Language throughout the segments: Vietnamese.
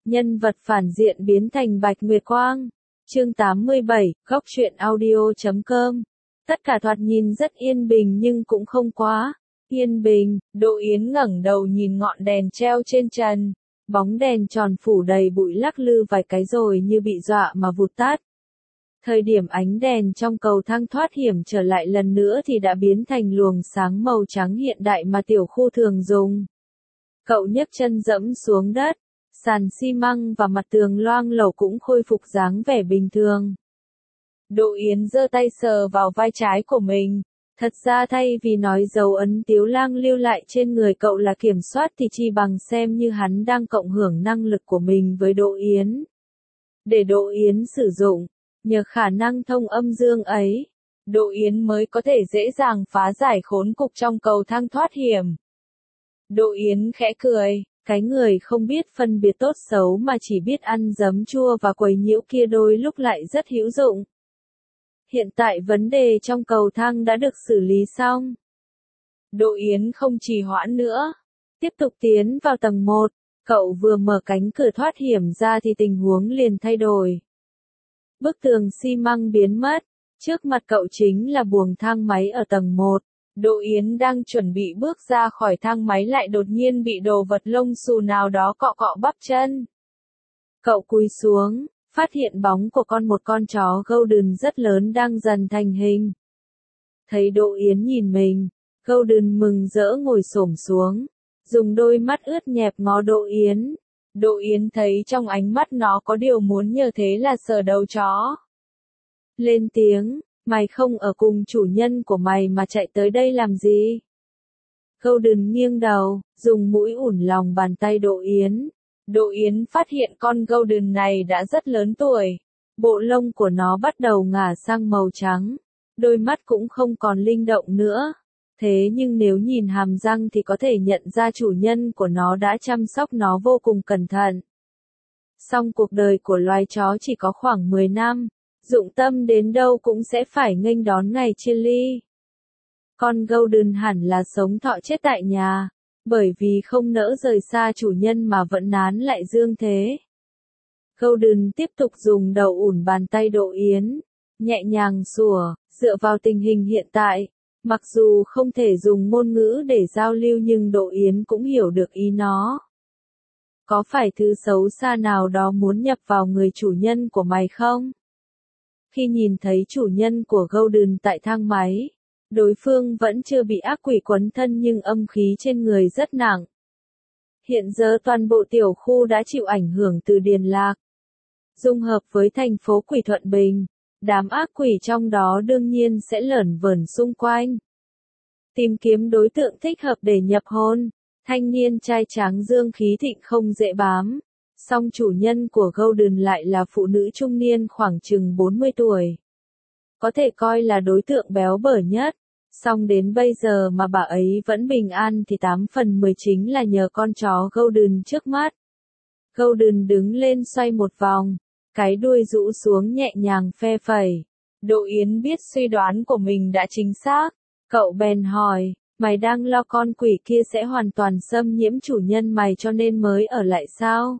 Nhân vật phản diện biến thành Bạch Nguyệt Quang. Chương 87, góc truyện audio.com. Tất cả thoạt nhìn rất yên bình nhưng cũng không quá yên bình. Đỗ Yến ngẩng đầu nhìn ngọn đèn treo trên trần. Bóng đèn tròn phủ đầy bụi lắc lư vài cái rồi như bị dọa mà vụt tắt. Thời điểm ánh đèn trong cầu thang thoát hiểm trở lại lần nữa thì đã biến thành luồng sáng màu trắng hiện đại mà tiểu khu thường dùng. Cậu nhấc chân dẫm xuống đất, sàn xi măng và mặt tường loang lổ cũng khôi phục dáng vẻ bình thường. Đỗ Yến giơ tay sờ vào vai trái của mình. Thật ra thay vì nói dấu ấn Tiếu Lang lưu lại trên người cậu là kiểm soát thì chi bằng xem như hắn đang cộng hưởng năng lực của mình với Đỗ Yến. Để Đỗ Yến sử dụng, nhờ khả năng thông âm dương ấy, Đỗ Yến mới có thể dễ dàng phá giải khốn cục trong cầu thang thoát hiểm. Đỗ Yến khẽ cười, cái người không biết phân biệt tốt xấu mà chỉ biết ăn giấm chua và quấy nhiễu kia đôi lúc lại rất hữu dụng. Hiện tại vấn đề trong cầu thang đã được xử lý xong. Đỗ Yến không trì hoãn nữa. Tiếp tục tiến vào tầng 1, cậu vừa mở cánh cửa thoát hiểm ra thì tình huống liền thay đổi. Bức tường xi măng biến mất, trước mặt cậu chính là buồng thang máy ở tầng 1. Đỗ Yến đang chuẩn bị bước ra khỏi thang máy lại đột nhiên bị đồ vật lông xù nào đó cọ cọ bắp chân. Cậu cúi xuống, phát hiện bóng của một con chó Golden rất lớn đang dần thành hình. Thấy Đỗ Yến nhìn mình, Golden mừng rỡ ngồi xổm xuống, dùng đôi mắt ướt nhẹp ngó Đỗ Yến. Đỗ Yến thấy trong ánh mắt nó có điều muốn nhờ thế là sờ đầu chó. Lên tiếng, mày không ở cùng chủ nhân của mày mà chạy tới đây làm gì? Golden nghiêng đầu, dùng mũi ủn lòng bàn tay Đỗ Yến. Đỗ Yến phát hiện con Golden này đã rất lớn tuổi. Bộ lông của nó bắt đầu ngả sang màu trắng. Đôi mắt cũng không còn linh động nữa. Thế nhưng nếu nhìn hàm răng thì có thể nhận ra chủ nhân của nó đã chăm sóc nó vô cùng cẩn thận. Song cuộc đời của loài chó chỉ có khoảng 10 năm. Dụng tâm đến đâu cũng sẽ phải nghênh đón ngày chia ly. Con Golden hẳn là sống thọ chết tại nhà, bởi vì không nỡ rời xa chủ nhân mà vẫn nán lại dương thế. Golden tiếp tục dùng đầu ủn bàn tay Đỗ Yến, nhẹ nhàng sủa, dựa vào tình hình hiện tại, mặc dù không thể dùng ngôn ngữ để giao lưu nhưng Đỗ Yến cũng hiểu được ý nó. Có phải thứ xấu xa nào đó muốn nhập vào người chủ nhân của mày không? Khi nhìn thấy chủ nhân của Golden tại thang máy, đối phương vẫn chưa bị ác quỷ quấn thân nhưng âm khí trên người rất nặng. Hiện giờ toàn bộ tiểu khu đã chịu ảnh hưởng từ Điền Lạc. Dung hợp với thành phố Quỷ Thuận Bình, đám ác quỷ trong đó đương nhiên sẽ lởn vởn xung quanh. Tìm kiếm đối tượng thích hợp để nhập hôn, thanh niên trai tráng dương khí thịnh không dễ bám. Song chủ nhân của Golden lại là phụ nữ trung niên khoảng chừng 40 tuổi. Có thể coi là đối tượng béo bở nhất. Song đến bây giờ mà bà ấy vẫn bình an thì 8 phần 10 chính là nhờ con chó Golden trước mắt. Golden đứng lên xoay một vòng, cái đuôi rũ xuống nhẹ nhàng phe phẩy. Đỗ Yến biết suy đoán của mình đã chính xác. Cậu bèn hỏi, mày đang lo con quỷ kia sẽ hoàn toàn xâm nhiễm chủ nhân mày cho nên mới ở lại sao?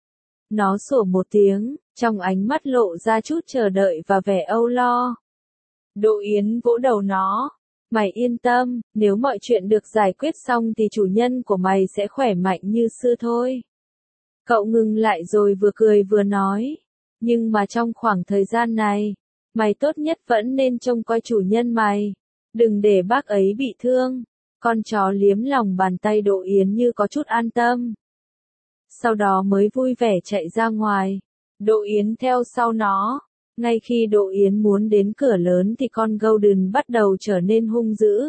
Nó sủa một tiếng, trong ánh mắt lộ ra chút chờ đợi và vẻ âu lo. Đỗ Yến vỗ đầu nó. Mày yên tâm, nếu mọi chuyện được giải quyết xong thì chủ nhân của mày sẽ khỏe mạnh như xưa thôi. Cậu ngừng lại rồi vừa cười vừa nói. Nhưng mà trong khoảng thời gian này, mày tốt nhất vẫn nên trông coi chủ nhân mày. Đừng để bác ấy bị thương. Con chó liếm lòng bàn tay Đỗ Yến như có chút an tâm. Sau đó mới vui vẻ chạy ra ngoài. Đỗ Yến theo sau nó. Ngay khi Đỗ Yến muốn đến cửa lớn thì con Golden bắt đầu trở nên hung dữ.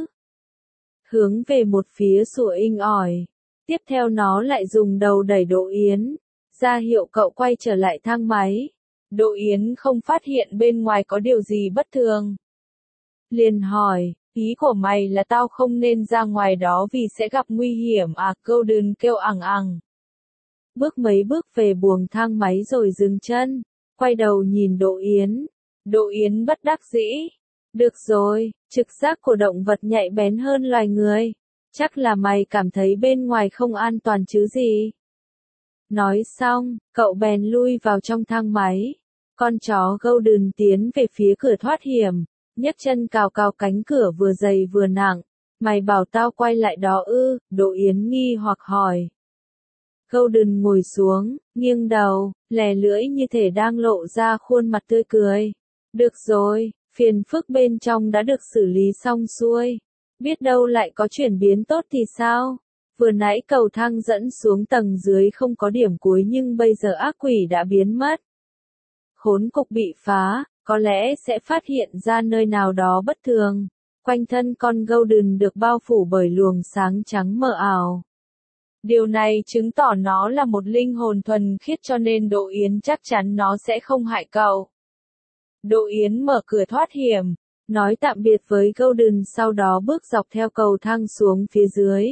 Hướng về một phía sủa inh ỏi. Tiếp theo nó lại dùng đầu đẩy Đỗ Yến, ra hiệu cậu quay trở lại thang máy. Đỗ Yến không phát hiện bên ngoài có điều gì bất thường. Liền hỏi, ý của mày là tao không nên ra ngoài đó vì sẽ gặp nguy hiểm à? Golden kêu ẳng ẳng. Bước mấy bước về buồng thang máy rồi dừng chân, quay đầu nhìn Đỗ Yến. Đỗ Yến bất đắc dĩ. Được rồi, trực giác của động vật nhạy bén hơn loài người. Chắc là mày cảm thấy bên ngoài không an toàn chứ gì. Nói xong, cậu bèn lui vào trong thang máy. Con chó Golden tiến về phía cửa thoát hiểm, nhấc chân cào cào cánh cửa vừa dày vừa nặng. Mày bảo tao quay lại đó ư? Đỗ Yến nghi hoặc hỏi. Golden ngồi xuống, nghiêng đầu, lè lưỡi như thể đang lộ ra khuôn mặt tươi cười. Được rồi, phiền phức bên trong đã được xử lý xong xuôi. Biết đâu lại có chuyển biến tốt thì sao? Vừa nãy cầu thang dẫn xuống tầng dưới không có điểm cuối nhưng bây giờ ác quỷ đã biến mất. Khốn cục bị phá, có lẽ sẽ phát hiện ra nơi nào đó bất thường. Quanh thân con Golden được bao phủ bởi luồng sáng trắng mờ ảo. Điều này chứng tỏ nó là một linh hồn thuần khiết cho nên Đỗ Yến chắc chắn nó sẽ không hại cậu. Đỗ Yến mở cửa thoát hiểm, nói tạm biệt với Golden sau đó bước dọc theo cầu thang xuống phía dưới.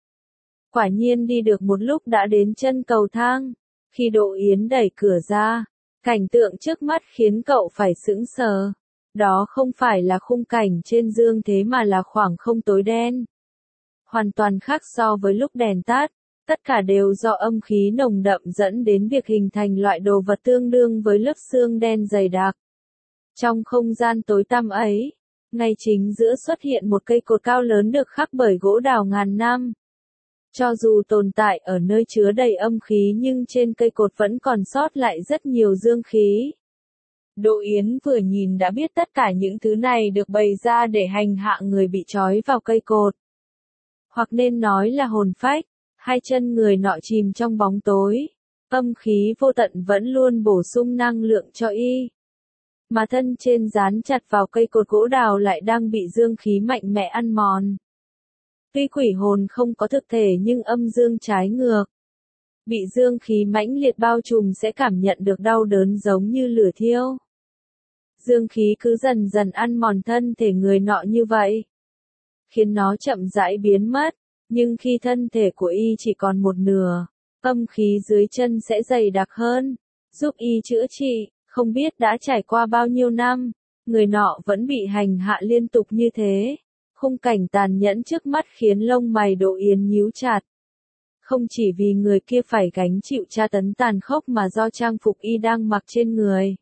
Quả nhiên đi được một lúc đã đến chân cầu thang. Khi Đỗ Yến đẩy cửa ra, cảnh tượng trước mắt khiến cậu phải sững sờ. Đó không phải là khung cảnh trên dương thế mà là khoảng không tối đen. Hoàn toàn khác so với lúc đèn tắt, tất cả đều do âm khí nồng đậm dẫn đến việc hình thành loại đồ vật tương đương với lớp xương đen dày đặc. Trong không gian tối tăm ấy, ngay chính giữa xuất hiện một cây cột cao lớn được khắc bởi gỗ đào ngàn năm. Cho dù tồn tại ở nơi chứa đầy âm khí nhưng trên cây cột vẫn còn sót lại rất nhiều dương khí. Đỗ Yến vừa nhìn đã biết tất cả những thứ này được bày ra để hành hạ người bị trói vào cây cột. Hoặc nên nói là hồn phách, hai chân người nọ chìm trong bóng tối. Âm khí vô tận vẫn luôn bổ sung năng lượng cho y. Mà thân trên dán chặt vào cây cột gỗ đào lại đang bị dương khí mạnh mẽ ăn mòn. Tuy quỷ hồn không có thực thể nhưng âm dương trái ngược. Bị dương khí mãnh liệt bao trùm sẽ cảm nhận được đau đớn giống như lửa thiêu. Dương khí cứ dần dần ăn mòn thân thể người nọ như vậy, khiến nó chậm rãi biến mất, nhưng khi thân thể của y chỉ còn một nửa, âm khí dưới chân sẽ dày đặc hơn, giúp y chữa trị. Không biết đã trải qua bao nhiêu năm, người nọ vẫn bị hành hạ liên tục như thế. Khung cảnh tàn nhẫn trước mắt khiến lông mày Đỗ Yến nhíu chặt. Không chỉ vì người kia phải gánh chịu tra tấn tàn khốc mà do trang phục y đang mặc trên người.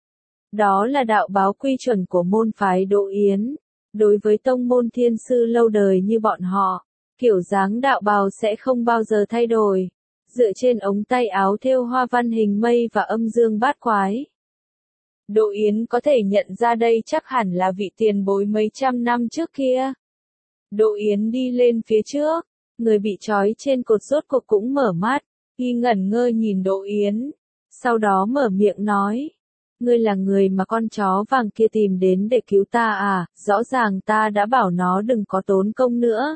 Đó là đạo báo quy chuẩn của môn phái Đỗ Yến. Đối với tông môn thiên sư lâu đời như bọn họ, kiểu dáng đạo bào sẽ không bao giờ thay đổi. Dựa trên ống tay áo thêu hoa văn hình mây và âm dương bát quái. Đỗ Yến có thể nhận ra đây chắc hẳn là vị tiền bối mấy trăm năm trước kia. Đỗ Yến đi lên phía trước, người bị trói trên cột rốt cuộc cũng mở mắt, y ngẩn ngơ nhìn Đỗ Yến, sau đó mở miệng nói. Ngươi là người mà con chó vàng kia tìm đến để cứu ta à, rõ ràng ta đã bảo nó đừng có tốn công nữa.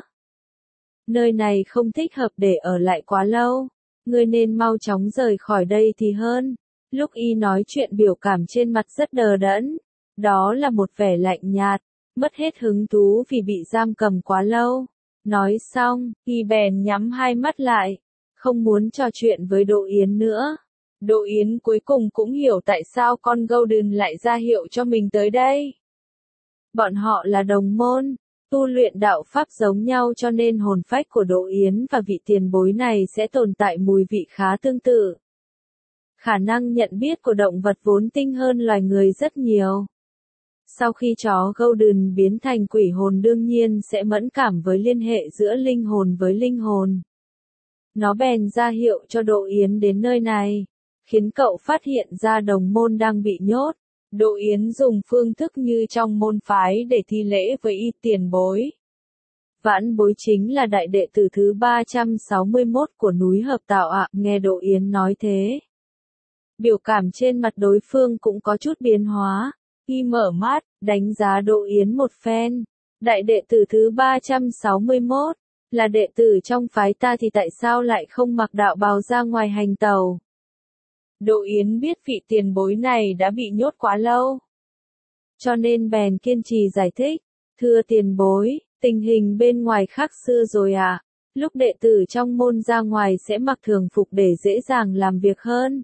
Nơi này không thích hợp để ở lại quá lâu, ngươi nên mau chóng rời khỏi đây thì hơn. Lúc y nói chuyện biểu cảm trên mặt rất đờ đẫn, đó là một vẻ lạnh nhạt, mất hết hứng thú vì bị giam cầm quá lâu. Nói xong, y bèn nhắm hai mắt lại, không muốn trò chuyện với Đỗ Yến nữa. Đỗ Yến cuối cùng cũng hiểu tại sao con Golden lại ra hiệu cho mình tới đây. Bọn họ là đồng môn, tu luyện đạo pháp giống nhau cho nên hồn phách của Đỗ Yến và vị tiền bối này sẽ tồn tại mùi vị khá tương tự. Khả năng nhận biết của động vật vốn tinh hơn loài người rất nhiều. Sau khi chó Golden biến thành quỷ hồn đương nhiên sẽ mẫn cảm với liên hệ giữa linh hồn với linh hồn. Nó bèn ra hiệu cho Đỗ Yến đến nơi này, khiến cậu phát hiện ra đồng môn đang bị nhốt. Đỗ Yến dùng phương thức như trong môn phái để thi lễ với y tiền bối. Vãn Bối chính là đại đệ tử thứ 361 của núi Hợp Tạo ạ. Nghe Đỗ Yến nói thế, biểu cảm trên mặt đối phương cũng có chút biến hóa. Y mở mắt, đánh giá Đỗ Yến một phen. Đại đệ tử thứ 361, là đệ tử trong phái ta thì tại sao lại không mặc đạo bào ra ngoài hành tẩu? Đỗ Yến biết vị tiền bối này đã bị nhốt quá lâu, cho nên bèn kiên trì giải thích. Thưa tiền bối, tình hình bên ngoài khác xưa rồi à? Lúc đệ tử trong môn ra ngoài sẽ mặc thường phục để dễ dàng làm việc hơn.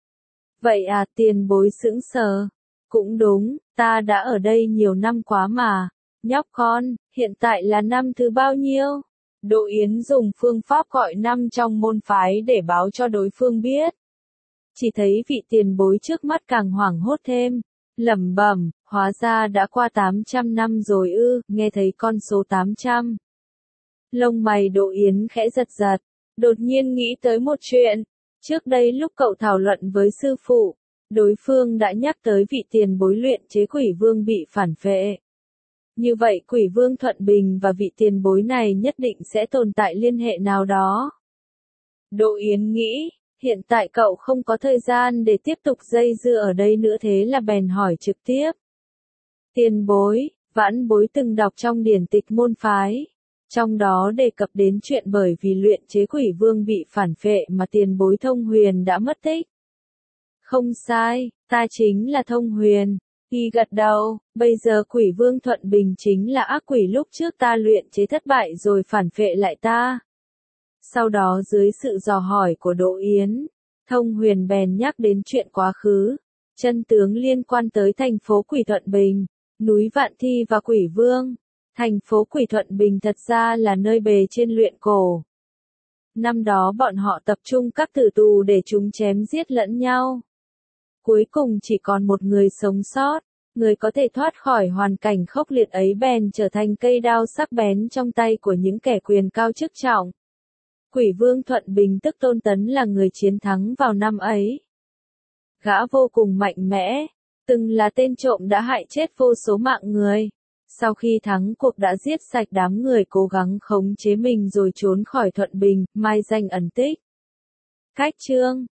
Vậy à, tiền bối sững sờ. Cũng đúng, ta đã ở đây nhiều năm quá mà. Nhóc con, hiện tại là năm thứ bao nhiêu? Đỗ Yến dùng phương pháp gọi năm trong môn phái để báo cho đối phương biết. Chỉ thấy vị tiền bối trước mắt càng hoảng hốt thêm, lẩm bẩm, hóa ra đã qua 800 năm rồi ư, nghe thấy con số 800. Lông mày Đỗ Yến khẽ giật giật, đột nhiên nghĩ tới một chuyện. Trước đây lúc cậu thảo luận với sư phụ, đối phương đã nhắc tới vị tiền bối luyện chế quỷ vương bị phản phệ. Như vậy quỷ vương Thuận Bình và vị tiền bối này nhất định sẽ tồn tại liên hệ nào đó. Đỗ Yến nghĩ, hiện tại cậu không có thời gian để tiếp tục dây dưa ở đây nữa thế là bèn hỏi trực tiếp. Tiền bối, vãn bối từng đọc trong điển tịch môn phái. Trong đó đề cập đến chuyện bởi vì luyện chế quỷ vương bị phản phệ mà tiền bối Thông Huyền đã mất tích. Không sai, ta chính là Thông Huyền. Y gật đầu, bây giờ quỷ vương Thuận Bình chính là ác quỷ lúc trước ta luyện chế thất bại rồi phản phệ lại ta. Sau đó dưới sự dò hỏi của Đỗ Yến, Thông Huyền bèn nhắc đến chuyện quá khứ, chân tướng liên quan tới thành phố Quỷ Thuận Bình, núi Vạn Thi và Quỷ Vương. Thành phố Quỷ Thuận Bình thật ra là nơi bề trên luyện cổ. Năm đó bọn họ tập trung các tử tù để chúng chém giết lẫn nhau. Cuối cùng chỉ còn một người sống sót, người có thể thoát khỏi hoàn cảnh khốc liệt ấy bèn trở thành cây đao sắc bén trong tay của những kẻ quyền cao chức trọng. Quỷ Vương Thuận Bình tức Tôn Tấn là người chiến thắng vào năm ấy. Gã vô cùng mạnh mẽ, từng là tên trộm đã hại chết vô số mạng người. Sau khi thắng cuộc đã giết sạch đám người cố gắng khống chế mình rồi trốn khỏi Thuận Bình, mai danh ẩn tích. Cách chương